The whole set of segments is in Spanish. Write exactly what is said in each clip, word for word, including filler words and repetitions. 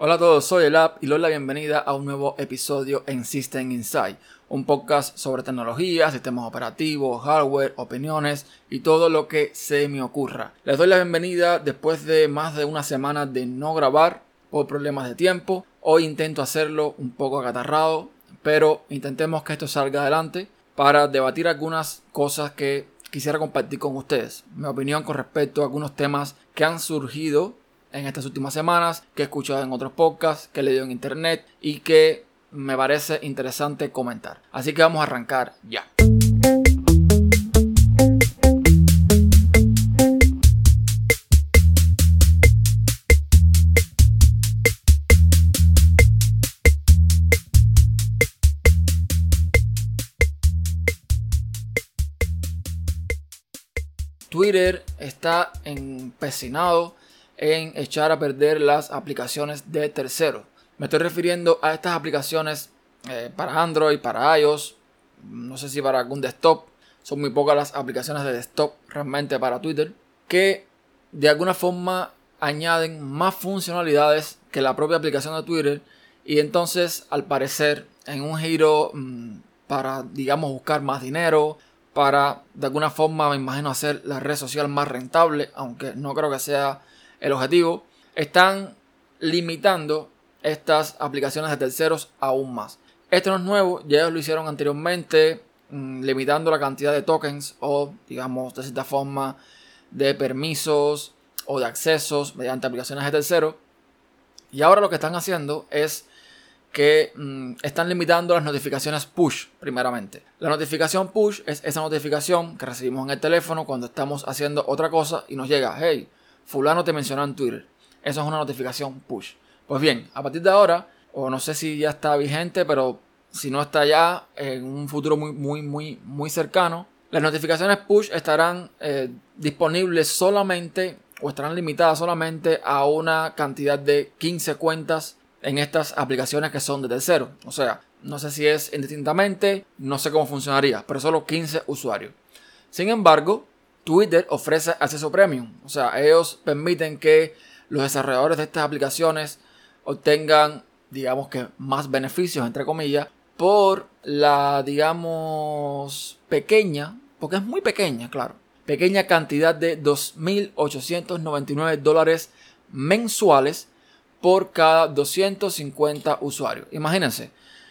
Hola a todos, soy Elab y les doy la bienvenida a un nuevo episodio en System Insight, un podcast sobre tecnología, sistemas operativos, hardware, opiniones y todo lo que se me ocurra. Les doy la bienvenida después de más de una semana de no grabar por problemas de tiempo. Hoy intento hacerlo un poco acatarrado, pero intentemos que esto salga adelante para debatir algunas cosas que quisiera compartir con ustedes. Mi opinión con respecto a algunos temas que han surgido en estas últimas semanas, que he escuchado en otros podcasts, que he leído en internet y que me parece interesante comentar. Así que vamos a arrancar ya. Twitter está empecinado en echar a perder las aplicaciones de terceros. Me estoy refiriendo a estas aplicaciones eh, para Android, para iOS, no sé si para algún desktop. Son muy pocas las aplicaciones de desktop realmente para Twitter, que de alguna forma añaden más funcionalidades que la propia aplicación de Twitter. Y entonces, al parecer, en un giro mmm, para, digamos, buscar más dinero, para de alguna forma, me imagino, hacer la red social más rentable, aunque no creo que sea el objetivo, están limitando estas aplicaciones de terceros aún más. Esto no es nuevo, ya ellos lo hicieron anteriormente, mmm, limitando la cantidad de tokens o, digamos, de cierta forma, de permisos o de accesos mediante aplicaciones de terceros. Y ahora lo que están haciendo es que mmm, están limitando las notificaciones push primeramente. La notificación push es esa notificación que recibimos en el teléfono cuando estamos haciendo otra cosa y nos llega, hey, fulano te mencionó en Twitter. Eso es una notificación push. Pues bien, a partir de ahora, o no sé si ya está vigente, pero si no está ya, en un futuro muy, muy, muy, muy cercano, las notificaciones push estarán eh, disponibles solamente, o estarán limitadas solamente a una cantidad de quince cuentas en estas aplicaciones que son de tercero. O sea, no sé si es indistintamente, no sé cómo funcionaría, pero solo quince usuarios. Sin embargo, Twitter ofrece acceso premium, o sea, ellos permiten que los desarrolladores de estas aplicaciones obtengan, digamos que más beneficios, entre comillas, por la, digamos, pequeña, porque es muy pequeña, claro, pequeña cantidad de dos mil ochocientos noventa y nueve dólares mensuales por cada doscientos cincuenta usuarios. Imagínense,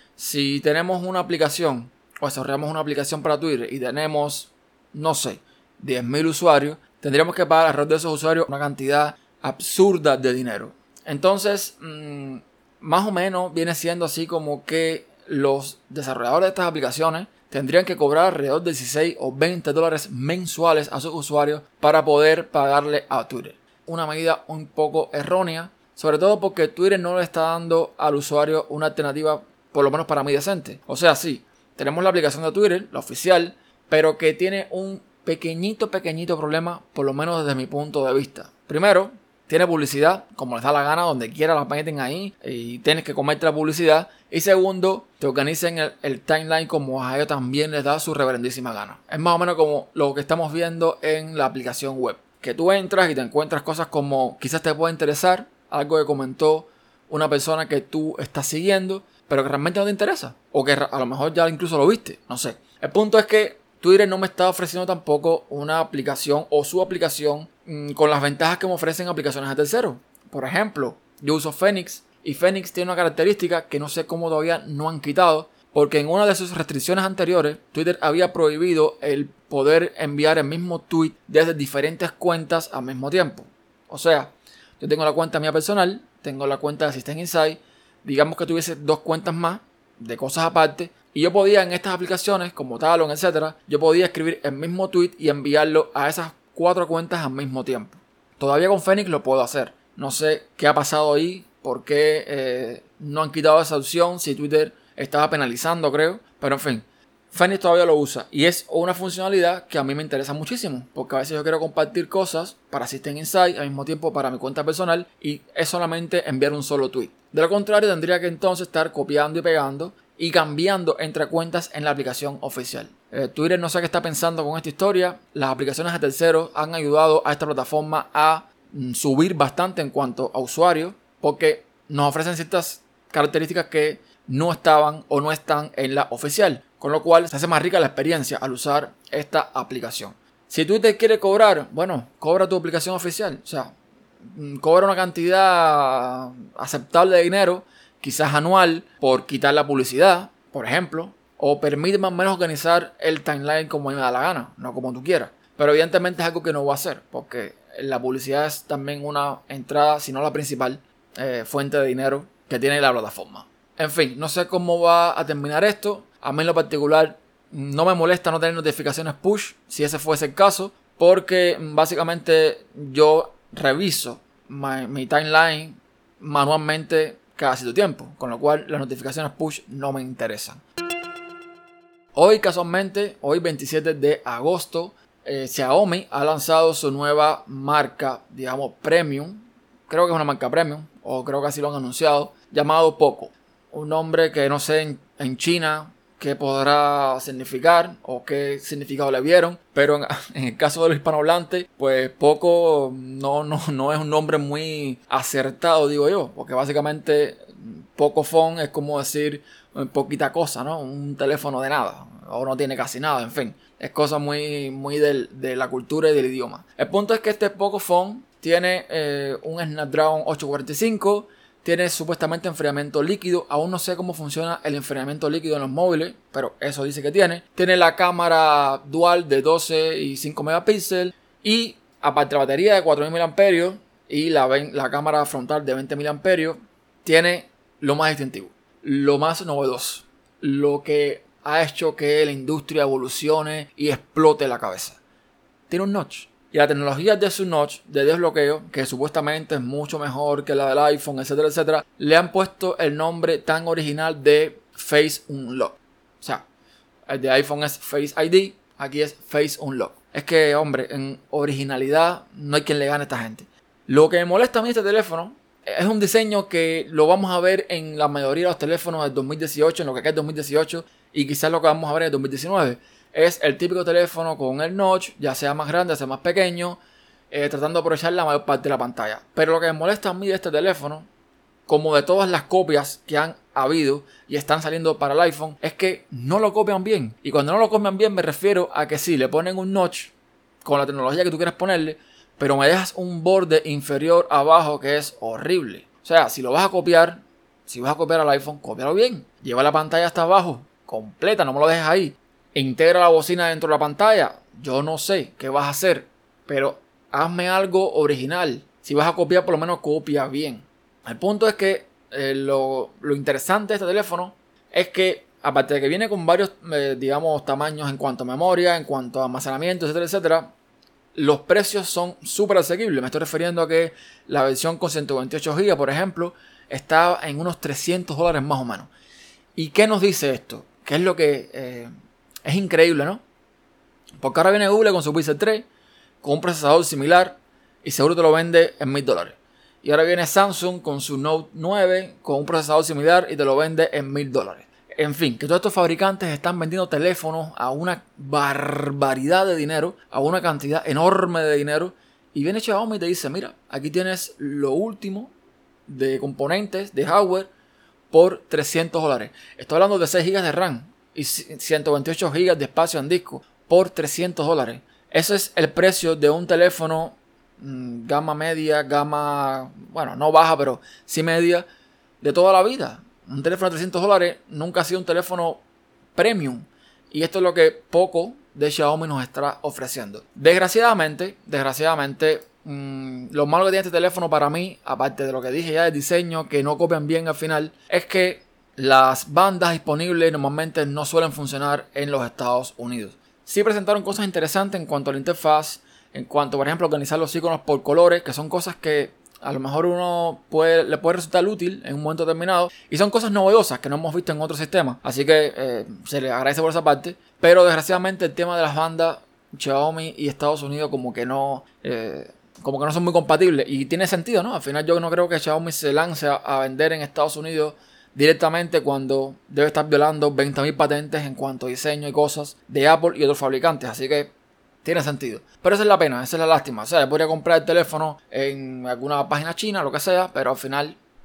si tenemos una aplicación o desarrollamos una aplicación para Twitter y tenemos, no sé, diez mil usuarios, tendríamos que pagar alrededor de esos usuarios una cantidad absurda de dinero. Entonces, mmm, más o menos viene siendo así como que los desarrolladores de estas aplicaciones tendrían que cobrar alrededor de dieciséis o veinte dólares mensuales a sus usuarios para poder pagarle a Twitter. Una medida un poco errónea, sobre todo porque Twitter no le está dando al usuario una alternativa, por lo menos para mí, decente. O sea, sí, tenemos la aplicación de Twitter, la oficial, pero que tiene un pequeñito, pequeñito problema, por lo menos desde mi punto de vista. Primero, tiene publicidad, como les da la gana, donde quiera la meten ahí y tienes que comerte la publicidad. Y segundo, te organizan el, el timeline como a ellos también les da su reverendísima gana. Es más o menos como lo que estamos viendo en la aplicación web, que tú entras y te encuentras cosas como quizás te pueda interesar, algo que comentó una persona que tú estás siguiendo, pero que realmente no te interesa, o que a lo mejor ya incluso lo viste, no sé. El punto es que Twitter no me está ofreciendo tampoco una aplicación o su aplicación mmm, con las ventajas que me ofrecen aplicaciones de terceros. Por ejemplo, yo uso Phoenix y Phoenix tiene una característica que no sé cómo todavía no han quitado, porque en una de sus restricciones anteriores Twitter había prohibido el poder enviar el mismo tweet desde diferentes cuentas al mismo tiempo. O sea, yo tengo la cuenta mía personal, tengo la cuenta de System Insight, digamos que tuviese dos cuentas más de cosas aparte, y yo podía en estas aplicaciones como Talon, etcétera, yo podía escribir el mismo tweet y enviarlo a esas cuatro cuentas al mismo tiempo. Todavía con Phoenix lo puedo hacer. No sé qué ha pasado ahí, por qué eh, no han quitado esa opción, si Twitter estaba penalizando, creo, pero en fin. Phoenix todavía lo usa y es una funcionalidad que a mí me interesa muchísimo, porque a veces yo quiero compartir cosas para System Insight al mismo tiempo para mi cuenta personal y es solamente enviar un solo tweet. De lo contrario, tendría que entonces estar copiando y pegando y cambiando entre cuentas en la aplicación oficial. Eh, Twitter no sé qué está pensando con esta historia. Las aplicaciones de terceros han ayudado a esta plataforma a mm, subir bastante en cuanto a usuarios, porque nos ofrecen ciertas características que no estaban o no están en la oficial, con lo cual se hace más rica la experiencia al usar esta aplicación. Si tú te quieres cobrar, bueno, cobra tu aplicación oficial, o sea, cobra una cantidad aceptable de dinero, quizás anual, por quitar la publicidad, por ejemplo, o permite más o menos organizar el timeline como a mí me da la gana, no como tú quieras. Pero evidentemente es algo que no voy a hacer, porque la publicidad es también una entrada, si no la principal, eh, fuente de dinero que tiene la plataforma. En fin, no sé cómo va a terminar esto. A mí en lo particular no me molesta no tener notificaciones push, si ese fuese el caso, porque básicamente yo reviso my, mi timeline manualmente cada cierto tiempo, con lo cual las notificaciones push no me interesan. Hoy casualmente, hoy veintisiete de agosto, eh, Xiaomi ha lanzado su nueva marca, digamos premium, creo que es una marca premium, o creo que así lo han anunciado, llamado Poco. Un nombre que no sé en, en China qué podrá significar o qué significado le vieron, pero en, en el caso de los hispanohablantes, pues Poco no, no, no es un nombre muy acertado, digo yo, porque básicamente Pocophone es como decir poquita cosa, ¿no? Un teléfono de nada, o no tiene casi nada, en fin. Es cosa muy, muy del, de la cultura y del idioma. El punto es que este Pocophone tiene eh, un Snapdragon ocho cuarenta y cinco, tiene supuestamente enfriamiento líquido. Aún no sé cómo funciona el enfriamiento líquido en los móviles, pero eso dice que tiene. Tiene la cámara dual de doce y cinco megapíxeles y aparte la batería de cuatro mil miliamperios hora y la, la cámara frontal de veinte miliamperios hora, tiene lo más distintivo, lo más novedoso, lo que ha hecho que la industria evolucione y explote la cabeza. Tiene un notch. Y la tecnología de su notch de desbloqueo, que supuestamente es mucho mejor que la del iPhone, etcétera, etcétera, le han puesto el nombre tan original de Face Unlock. O sea, el de iPhone es Face I D, aquí es Face Unlock. Es que, hombre, en originalidad no hay quien le gane a esta gente. Lo que me molesta a mí este teléfono es un diseño que lo vamos a ver en la mayoría de los teléfonos del dos mil dieciocho, en lo que queda del dos mil dieciocho, y quizás lo que vamos a ver en el dos mil diecinueve. Es el típico teléfono con el notch, ya sea más grande, ya sea más pequeño, eh, tratando de aprovechar la mayor parte de la pantalla. Pero lo que me molesta a mí de este teléfono, como de todas las copias que han habido y están saliendo para el iPhone, es que no lo copian bien. Y cuando no lo copian bien me refiero a que sí, le ponen un notch con la tecnología que tú quieras ponerle, pero me dejas un borde inferior abajo que es horrible. O sea, si lo vas a copiar, si vas a copiar al iPhone, cópialo bien. Lleva la pantalla hasta abajo, completa, no me lo dejes ahí. Integra la bocina dentro de la pantalla. Yo no sé qué vas a hacer, pero hazme algo original. Si vas a copiar, por lo menos copia bien. El punto es que eh, lo, lo interesante de este teléfono es que, aparte de que viene con varios, eh, digamos, tamaños en cuanto a memoria, en cuanto a almacenamiento, etcétera, etcétera, los precios son súper asequibles. Me estoy refiriendo a que la versión con ciento veintiocho gigas, por ejemplo, está en unos trescientos dólares más o menos. ¿Y qué nos dice esto? ¿Qué es lo que... Eh, Es increíble, ¿no? Porque ahora viene Google con su Pixel tres, con un procesador similar, y seguro te lo vende en mil dólares. Y ahora viene Samsung con su Note nueve, con un procesador similar, y te lo vende en mil dólares. En fin, que todos estos fabricantes están vendiendo teléfonos a una barbaridad de dinero, a una cantidad enorme de dinero. Y viene Xiaomi y te dice, mira, aquí tienes lo último de componentes, de hardware, por trescientos dólares. Estoy hablando de seis gigas de RAM y ciento veintiocho gigas de espacio en disco por trescientos dólares. Ese es el precio de un teléfono mmm, gama media, gama, bueno, no baja, pero sí media, de toda la vida. Un teléfono de trescientos dólares nunca ha sido un teléfono premium. Y esto es lo que Poco de Xiaomi nos está ofreciendo. Desgraciadamente, desgraciadamente, mmm, lo malo que tiene este teléfono para mí, aparte de lo que dije ya del diseño, que no copian bien al final, es que las bandas disponibles normalmente no suelen funcionar en los Estados Unidos. Sí presentaron cosas interesantes en cuanto a la interfaz, en cuanto, por ejemplo, organizar los iconos por colores, que son cosas que a lo mejor uno puede, le puede resultar útil en un momento determinado, y son cosas novedosas que no hemos visto en otros sistemas, así que eh, se le agradece por esa parte. Pero desgraciadamente el tema de las bandas, Xiaomi y Estados Unidos como que no... Eh, como que no son muy compatibles, y tiene sentido, ¿no? Al final yo no creo que Xiaomi se lance a, a vender en Estados Unidos directamente cuando debe estar violando veinte mil patentes en cuanto a diseño y cosas de Apple y otros fabricantes. Así que tiene sentido. Pero esa es la pena, esa es la lástima. O sea, yo podría comprar el teléfono en alguna página china, lo que sea, pero al final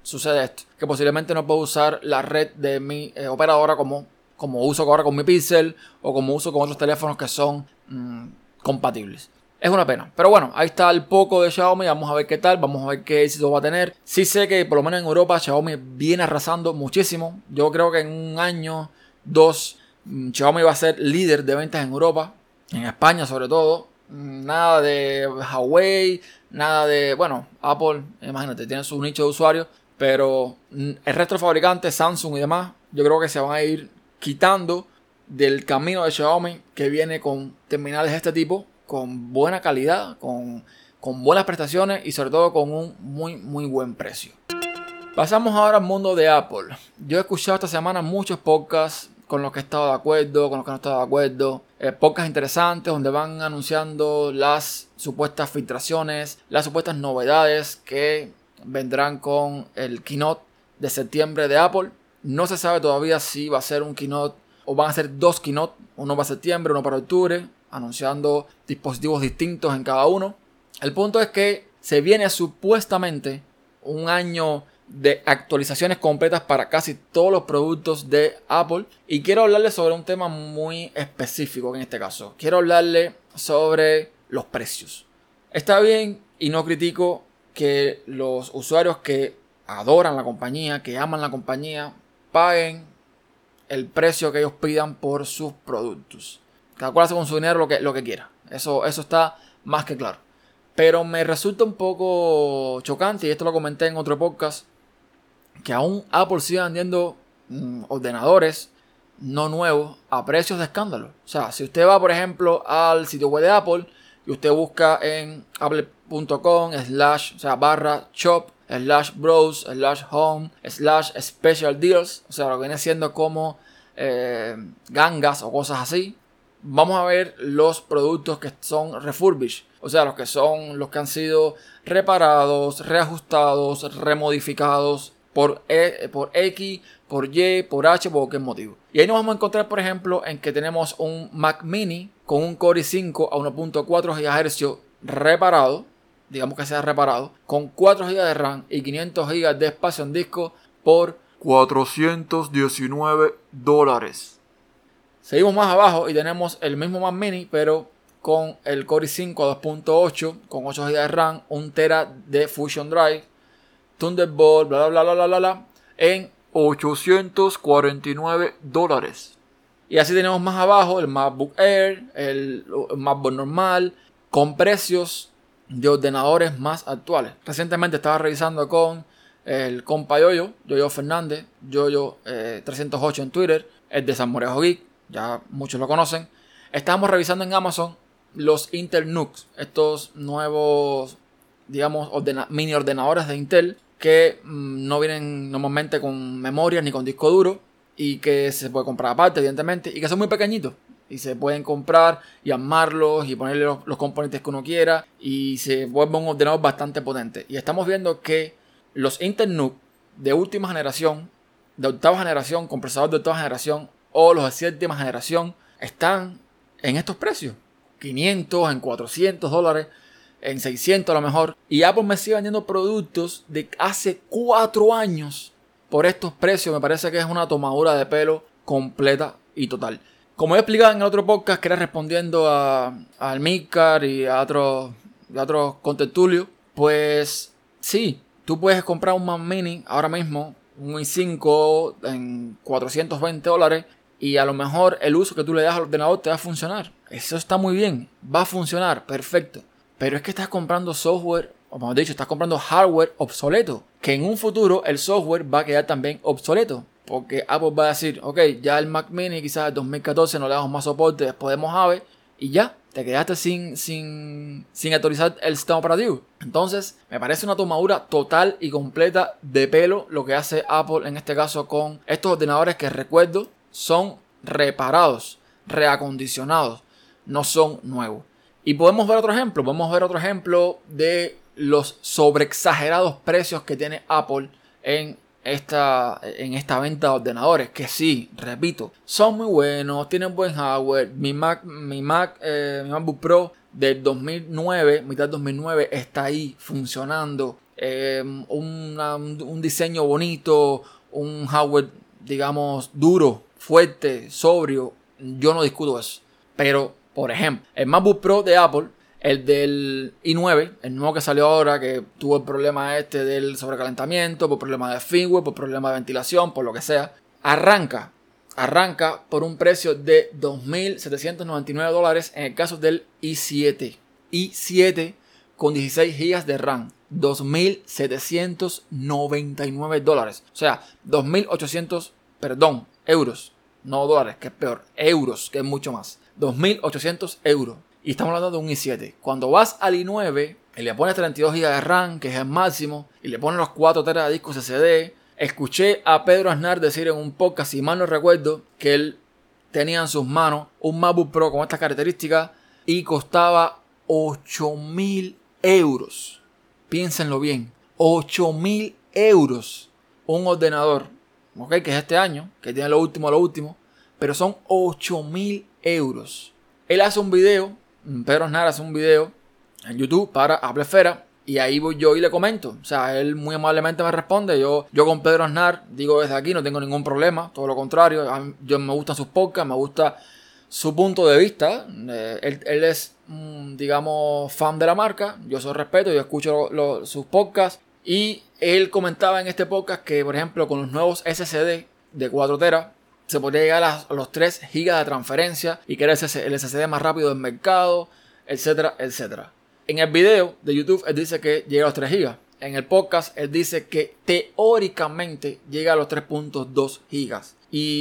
sucede esto, que posiblemente no puedo usar la red de mi eh, operadora como, como uso ahora con mi Pixel o como uso con otros teléfonos que son mmm, compatibles. Es una pena, pero bueno, ahí está el poco de Xiaomi, vamos a ver qué tal, vamos a ver qué éxito va a tener. Sí sé que por lo menos en Europa Xiaomi viene arrasando muchísimo. Yo creo que en un año, dos, Xiaomi va a ser líder de ventas en Europa, en España sobre todo. Nada de Huawei, nada de, bueno, Apple, imagínate, tiene su nicho de usuarios, pero el resto de fabricantes, Samsung y demás, yo creo que se van a ir quitando del camino de Xiaomi, que viene con terminales de este tipo, con buena calidad, con, con buenas prestaciones y sobre todo con un muy muy buen precio. Pasamos ahora al mundo de Apple. Yo he escuchado esta semana muchos podcasts con los que he estado de acuerdo, con los que no he estado de acuerdo. Eh, podcasts interesantes donde van anunciando las supuestas filtraciones, las supuestas novedades que vendrán con el keynote de septiembre de Apple. No se sabe todavía si va a ser un keynote o van a ser dos keynote, uno para septiembre, uno para octubre, anunciando dispositivos distintos en cada uno. El punto es que se viene supuestamente un año de actualizaciones completas para casi todos los productos de Apple, y quiero hablarles sobre un tema muy específico en este caso. Quiero hablarles sobre los precios. Está bien y no critico que los usuarios que adoran la compañía, que aman la compañía, paguen el precio que ellos pidan por sus productos. Cada cual hace con su dinero lo que, lo que quiera. Eso, eso está más que claro. Pero me resulta un poco chocante, y esto lo comenté en otro podcast, que aún Apple siga vendiendo mmm, ordenadores no nuevos a precios de escándalo. O sea, si usted va, por ejemplo, al sitio web de Apple y usted busca en apple punto com slash, o sea, barra shop, slash browse, slash home, slash special deals, o sea, lo que viene siendo como eh, gangas o cosas así, vamos a ver los productos que son refurbished, o sea, los que son los que han sido reparados, reajustados, remodificados por, e, por X, por Y, por H, por cualquier motivo. Y ahí nos vamos a encontrar, por ejemplo, en que tenemos un Mac Mini con un Core i cinco a uno punto cuatro gigahercios reparado, digamos que sea reparado, con cuatro gigas de RAM y quinientos gigas de espacio en disco por cuatrocientos diecinueve dólares. Seguimos más abajo y tenemos el mismo Mac Mini, pero con el Core i cinco a dos punto ocho, con ocho gigas de RAM, un tera de Fusion Drive, Thunderbolt, bla bla bla bla bla bla, en ochocientos cuarenta y nueve dólares. Y así tenemos más abajo el MacBook Air, el MacBook normal, con precios de ordenadores más actuales. Recientemente estaba revisando con el compa Yoyo, Yoyo Fernández, Yoyo eh, trescientos ocho en Twitter, el de San Morejo Geek, ya muchos lo conocen. Estábamos revisando en Amazon los Intel Nux, estos nuevos, digamos, ordena- mini ordenadores de Intel que mmm, no vienen normalmente con memoria ni con disco duro, y que se puede comprar aparte, evidentemente, y que son muy pequeñitos y se pueden comprar y armarlos y ponerle los, los componentes que uno quiera, y se vuelve un ordenador bastante potente. Y estamos viendo que los Intel N U C de última generación, de octava generación, con procesador de octava generación, o los de séptima generación, están en estos precios: quinientos, en cuatrocientos dólares, en seiscientos a lo mejor. Y Apple me sigue vendiendo productos de hace cuatro años por estos precios. Me parece que es una tomadura de pelo completa y total. Como he explicado en el otro podcast, que era respondiendo a, al Midcar y a otros, a otros contertulios, pues sí, tú puedes comprar un Mac Mini ahora mismo, un i cinco en cuatrocientos veinte dólares, y a lo mejor el uso que tú le das al ordenador te va a funcionar. Eso está muy bien, va a funcionar, perfecto. Pero es que estás comprando software, o mejor dicho, estás comprando hardware obsoleto, que en un futuro el software va a quedar también obsoleto, porque Apple va a decir, ok, ya el Mac Mini quizás en dos mil catorce no le damos más soporte después de Mojave, y ya, te quedaste sin, sin, sin actualizar el sistema operativo. Entonces, me parece una tomadura total y completa de pelo lo que hace Apple en este caso con estos ordenadores que, recuerdo, son reparados, reacondicionados, no son nuevos. Y podemos ver otro ejemplo, podemos ver otro ejemplo de los sobreexagerados precios que tiene Apple en esta, en esta venta de ordenadores, que sí, repito, son muy buenos, tienen buen hardware. Mi Mac, mi Mac, eh, mi MacBook Pro del dos mil nueve, mitad del dos mil nueve, está ahí funcionando eh, una, un diseño bonito, un hardware, digamos, duro, fuerte, sobrio. Yo no discuto eso. Pero, por ejemplo, el MacBook Pro de Apple, el del i nueve, el nuevo que salió ahora, que tuvo el problema este del sobrecalentamiento, por problema de firmware, por problema de ventilación, por lo que sea, arranca, arranca por un precio de dos mil setecientos noventa y nueve dólares en el caso del i siete. i siete con dieciséis gigas de RAM, dos mil setecientos noventa y nueve dólares. O sea, dos mil ochocientos, perdón, euros. No dólares, que es peor. Euros, que es mucho más. dos mil ochocientos euros. Y estamos hablando de un i siete. Cuando vas al i nueve y le pones treinta y dos gigas de RAM, que es el máximo, y le pones los cuatro teras de disco ese de, escuché a Pedro Aznar decir en un podcast, si mal no recuerdo, que él tenía en sus manos un MacBook Pro con estas características y costaba ocho mil euros. Piénsenlo bien. ocho mil euros. Un ordenador, ok, que es este año, que tiene lo último, lo último, pero son ocho mil euros. Él hace un video, Pedro Aznar hace un video en YouTube para Apple Esfera, y ahí voy yo y le comento. O sea, él muy amablemente me responde. Yo, yo con Pedro Aznar digo desde aquí, no tengo ningún problema, todo lo contrario. A mí, yo me gustan sus podcasts, me gusta su punto de vista. Eh, él, él es, mm, digamos, fan de la marca. Yo se lo respeto, yo escucho lo, lo, sus podcasts. Y él comentaba en este podcast que, por ejemplo, con los nuevos S S D de cuatro teras, se podría llegar a los tres gigas de transferencia y que era el S S D más rápido del mercado, etcétera, etcétera. En el video de YouTube él dice que llega a los tres gigas. En el podcast él dice que teóricamente llega a los tres punto dos gigas.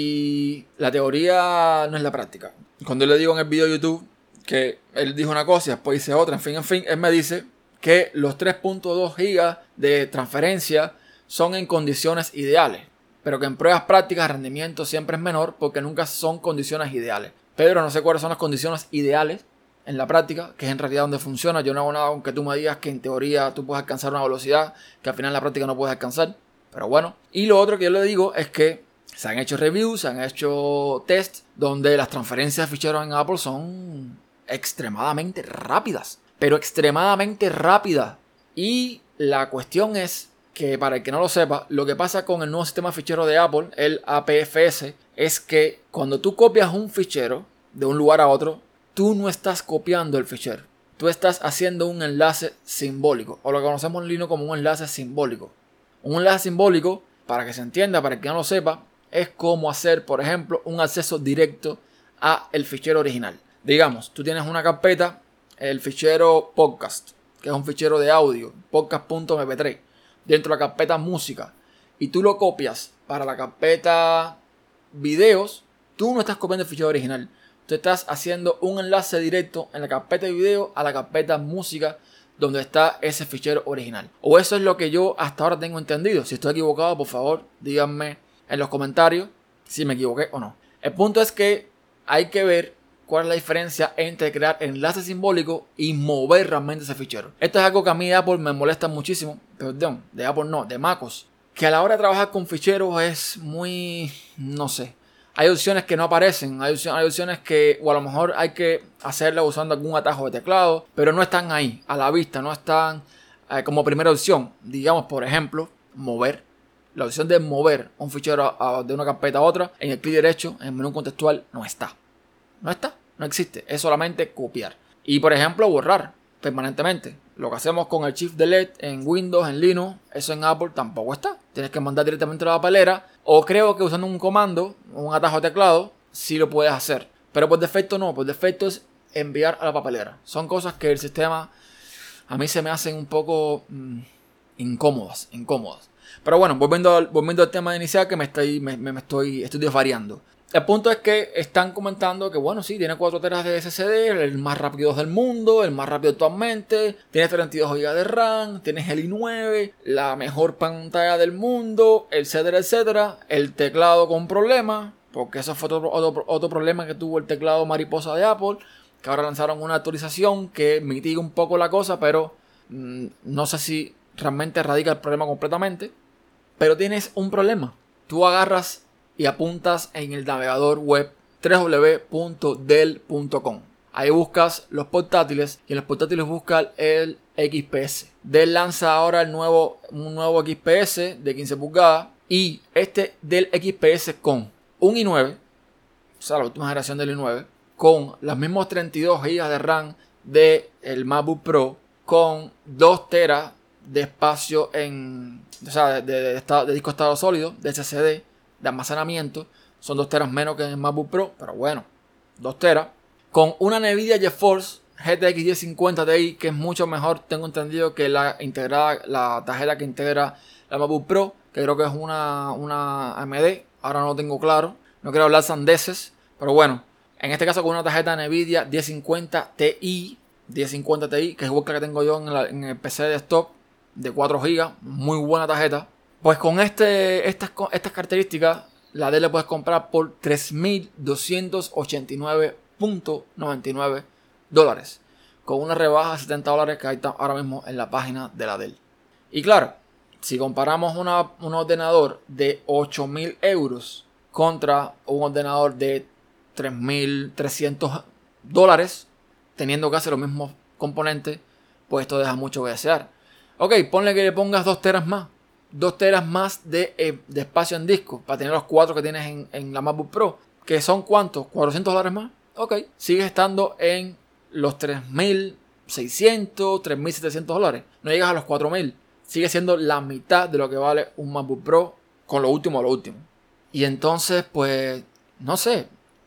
Y la teoría no es la práctica. Cuando yo le digo en el video de YouTube que él dijo una cosa y después dice otra, en fin, en fin, él me dice que los tres punto dos gigas de transferencia son en condiciones ideales, pero que en pruebas prácticas el rendimiento siempre es menor porque nunca son condiciones ideales. Pedro, no sé cuáles son las condiciones ideales en la práctica, que es en realidad donde funciona. Yo no hago nada aunque tú me digas que en teoría tú puedes alcanzar una velocidad que al final en la práctica no puedes alcanzar, pero bueno. Y lo otro que yo le digo es que se han hecho reviews, se han hecho tests donde las transferencias de ficheros en Apple son extremadamente rápidas, pero extremadamente rápidas. Y la cuestión es que, para el que no lo sepa, lo que pasa con el nuevo sistema de fichero de Apple, el A P F S, es que cuando tú copias un fichero de un lugar a otro, tú no estás copiando el fichero. Tú estás haciendo un enlace simbólico, o lo que conocemos en Linux como un enlace simbólico. Un enlace simbólico, para que se entienda, para el que no lo sepa, es como hacer, por ejemplo, un acceso directo a el fichero original. Digamos, tú tienes una carpeta, el fichero podcast, que es un fichero de audio, podcast punto eme pe tres, dentro de la carpeta música, y tú lo copias para la carpeta videos. Tú no estás copiando el fichero original, tú estás haciendo un enlace directo en la carpeta de video a la carpeta música donde está ese fichero original. O eso es lo que yo hasta ahora tengo entendido. Si estoy equivocado, por favor, díganme en los comentarios si me equivoqué o no. El punto es que hay que ver cuál es la diferencia entre crear enlace simbólico y mover realmente ese fichero. Esto es algo que a mí de Apple me molesta muchísimo. Perdón, de Apple no, de MacOS. Que a la hora de trabajar con ficheros es muy... no sé. Hay opciones que no aparecen, hay opciones, hay opciones que, o a lo mejor hay que hacerlas usando algún atajo de teclado, pero no están ahí, a la vista, no están eh, como primera opción. Digamos, por ejemplo, mover. La opción de mover un fichero a, a, de una carpeta a otra, en el clic derecho, en el menú contextual, no está. No está, no existe, es solamente copiar. Y por ejemplo, borrar permanentemente. Lo que hacemos con el Shift Delete en Windows, en Linux, eso en Apple tampoco está. Tienes que mandar directamente a la papelera, o creo que usando un comando, un atajo de teclado, sí lo puedes hacer. Pero por defecto no, por defecto es enviar a la papelera. Son cosas que el sistema a mí se me hacen un poco mmm, incómodas, incómodas. Pero bueno, volviendo al, volviendo al tema inicial, que me estoy, me, me estoy, estoy desvariando. El punto es que están comentando que, bueno, sí, tiene cuatro teras de S S D, el más rápido del mundo, el más rápido actualmente, tiene treinta y dos gigas de RAM, tienes el i nueve, la mejor pantalla del mundo, etcétera, etcétera. El teclado con problemas, porque eso fue otro, otro, otro problema que tuvo el teclado mariposa de Apple, que ahora lanzaron una actualización que mitiga un poco la cosa, pero mmm, no sé si realmente erradica el problema completamente. Pero tienes un problema. Tú agarras y apuntas en el navegador web doble u doble u doble u punto dell punto com. Ahí buscas los portátiles y en los portátiles buscas el X P S. Dell lanza ahora el nuevo, un nuevo X P S de quince pulgadas. Y este Dell X P S con un i nueve, o sea, la última generación del i nueve, con los mismos treinta y dos gigas de RAM del MacBook Pro, con dos teras de espacio en, o sea, de, de, de, de, de disco estado sólido, de S S D, de almacenamiento. Son dos teras menos que en el MacBook Pro, pero bueno, dos teras. Con una Nvidia GeForce G T X diez cincuenta Ti, que es mucho mejor, tengo entendido, que la integrada, la tarjeta que integra la MacBook Pro, que creo que es una, una A M D. Ahora no lo tengo claro, no quiero hablar sandeces, pero bueno, en este caso con una tarjeta Nvidia diez cincuenta Ti, diez cincuenta Ti, que es igual que la que tengo yo en, la, en el P C de desktop, de cuatro gigas, muy buena tarjeta. Pues con este, estas, estas características, la Dell le puedes comprar por tres mil doscientos ochenta y nueve punto noventa y nueve dólares, con una rebaja de setenta dólares que hay ahora mismo en la página de la Dell. Y claro, si comparamos una, un ordenador de ocho mil euros contra un ordenador de tres mil trescientos dólares, teniendo casi los mismos componentes, pues esto deja mucho que desear. Ok, ponle que le pongas dos teras más. dos teras más de, eh, de espacio en disco para tener los cuatro que tienes en, en la MacBook Pro. ¿Que son cuántos? ¿cuatrocientos dólares más? Ok, sigues estando en los tres mil seiscientos, tres mil setecientos dólares. No llegas a los cuatro mil. Sigue siendo la mitad de lo que vale un MacBook Pro con lo último a lo último. Y entonces, pues, no sé,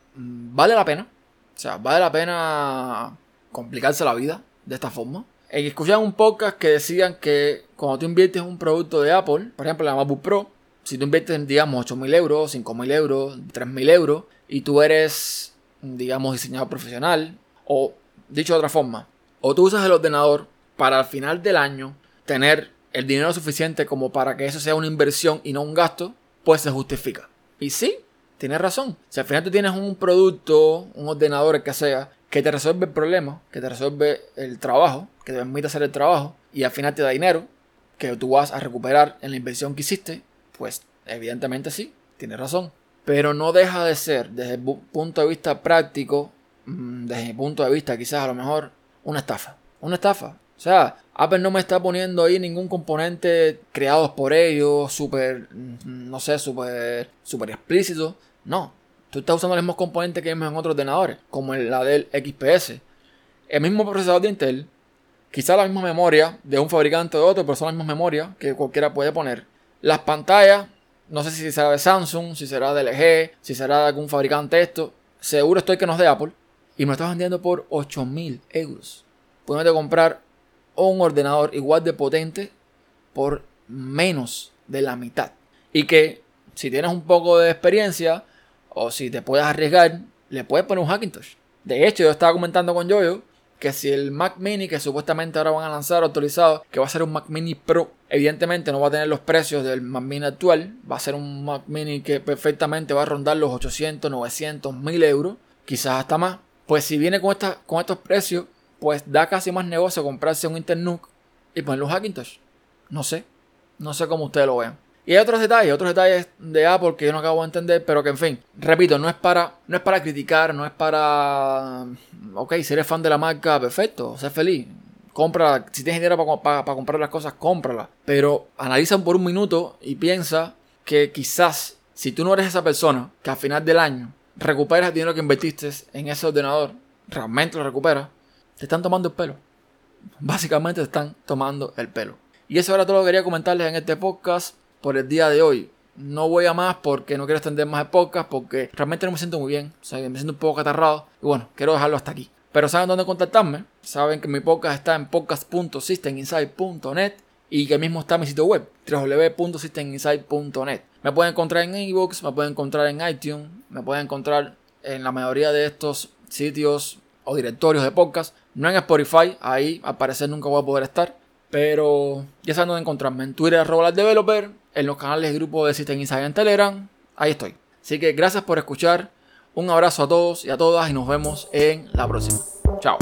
vale la pena. O sea, vale la pena complicarse la vida de esta forma. Y escuchan un podcast que decían que cuando tú inviertes en un producto de Apple, por ejemplo la MacBook Pro, si tú inviertes en, digamos, ocho mil euros, cinco mil euros, tres mil euros, y tú eres, digamos, diseñador profesional, o dicho de otra forma, o tú usas el ordenador para al final del año tener el dinero suficiente como para que eso sea una inversión y no un gasto, pues se justifica. Y sí, tienes razón. Si al final tú tienes un producto, un ordenador, el que sea, que te resuelve el problema, que te resuelve el trabajo, que te permite hacer el trabajo, y al final te da dinero, que tú vas a recuperar en la inversión que hiciste, pues evidentemente sí, tienes razón. Pero no deja de ser, desde el punto de vista práctico, desde mi punto de vista quizás a lo mejor, una estafa. Una estafa. O sea, Apple no me está poniendo ahí ningún componente creados por ellos, súper, no sé, súper súper explícito. No, tú estás usando los mismos componentes que vemos en otros ordenadores, como la Dell X P S. El mismo procesador de Intel, quizá la misma memoria de un fabricante o de otro, pero son las mismas memorias que cualquiera puede poner. Las pantallas, no sé si será de Samsung, si será de L G, si será de algún fabricante esto. Seguro estoy que no es de Apple. Y me lo estás vendiendo por ocho mil euros. Puedes comprar un ordenador igual de potente por menos de la mitad. Y que si tienes un poco de experiencia o si te puedes arriesgar, le puedes poner un Hackintosh. De hecho, yo estaba comentando con Yoyo que si el Mac Mini, que supuestamente ahora van a lanzar actualizado, que va a ser un Mac Mini Pro, evidentemente no va a tener los precios del Mac Mini actual, va a ser un Mac Mini que perfectamente va a rondar los ochocientos, novecientos, mil euros, quizás hasta más. Pues si viene con, esta, con estos precios, pues da casi más negocio comprarse un Intel NUC y ponerle un Hackintosh. No sé, no sé cómo ustedes lo vean. Y hay otros detalles, otros detalles de Apple que yo no acabo de entender, pero que en fin, repito, no es para, no es para criticar, no es para, ok, si eres fan de la marca, perfecto, sé feliz, compra, si tienes dinero para, para, para comprar las cosas, cómpralas, pero analiza por un minuto y piensa que quizás, si tú no eres esa persona que al final del año recuperas el dinero que invertiste en ese ordenador, realmente lo recuperas, te están tomando el pelo, básicamente te están tomando el pelo. Y eso era todo lo que quería comentarles en este podcast por el día de hoy. No voy a más porque no quiero extender más el podcast, porque realmente no me siento muy bien, o sea, me siento un poco catarrado y bueno, quiero dejarlo hasta aquí. Pero saben dónde contactarme, saben que mi podcast está en podcast punto system insight punto net y que mismo está mi sitio web, doble u doble u doble u punto system insight punto net. Me pueden encontrar en iVoox, me pueden encontrar en iTunes, me pueden encontrar en la mayoría de estos sitios o directorios de podcast, no en Spotify, ahí al parecer nunca voy a poder estar, pero ya saben dónde encontrarme, en Twitter arroba developer, en los canales de grupo de System Insight en Telegram, ahí estoy. Así que gracias por escuchar, un abrazo a todos y a todas y nos vemos en la próxima. Chao.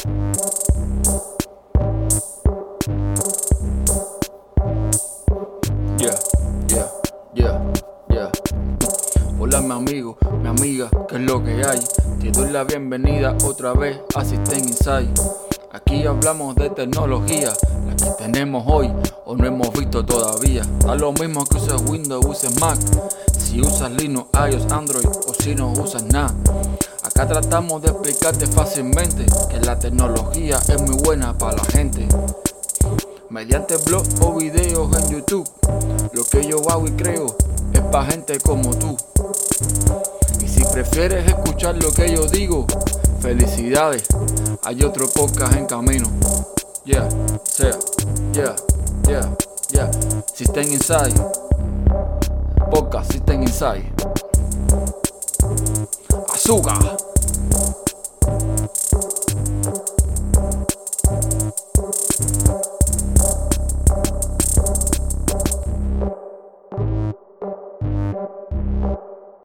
Yeah, yeah, yeah, yeah. Hola mi amigo, mi amiga, ¿qué es lo que hay? Te doy la bienvenida otra vez a System Insight. Aquí hablamos de tecnología, la que tenemos hoy o no hemos visto todavía. Da lo mismo que uses Windows, uses Mac, si usas Linux, iOS, Android o si no usas nada. Acá tratamos de explicarte fácilmente que la tecnología es muy buena para la gente. Mediante blogs o videos en YouTube, lo que yo hago y creo es para gente como tú. Y si prefieres escuchar lo que yo digo, felicidades, hay otro podcast en camino. Yeah, sea, yeah, yeah, yeah. System Inside, podcast System Inside. Azúcar.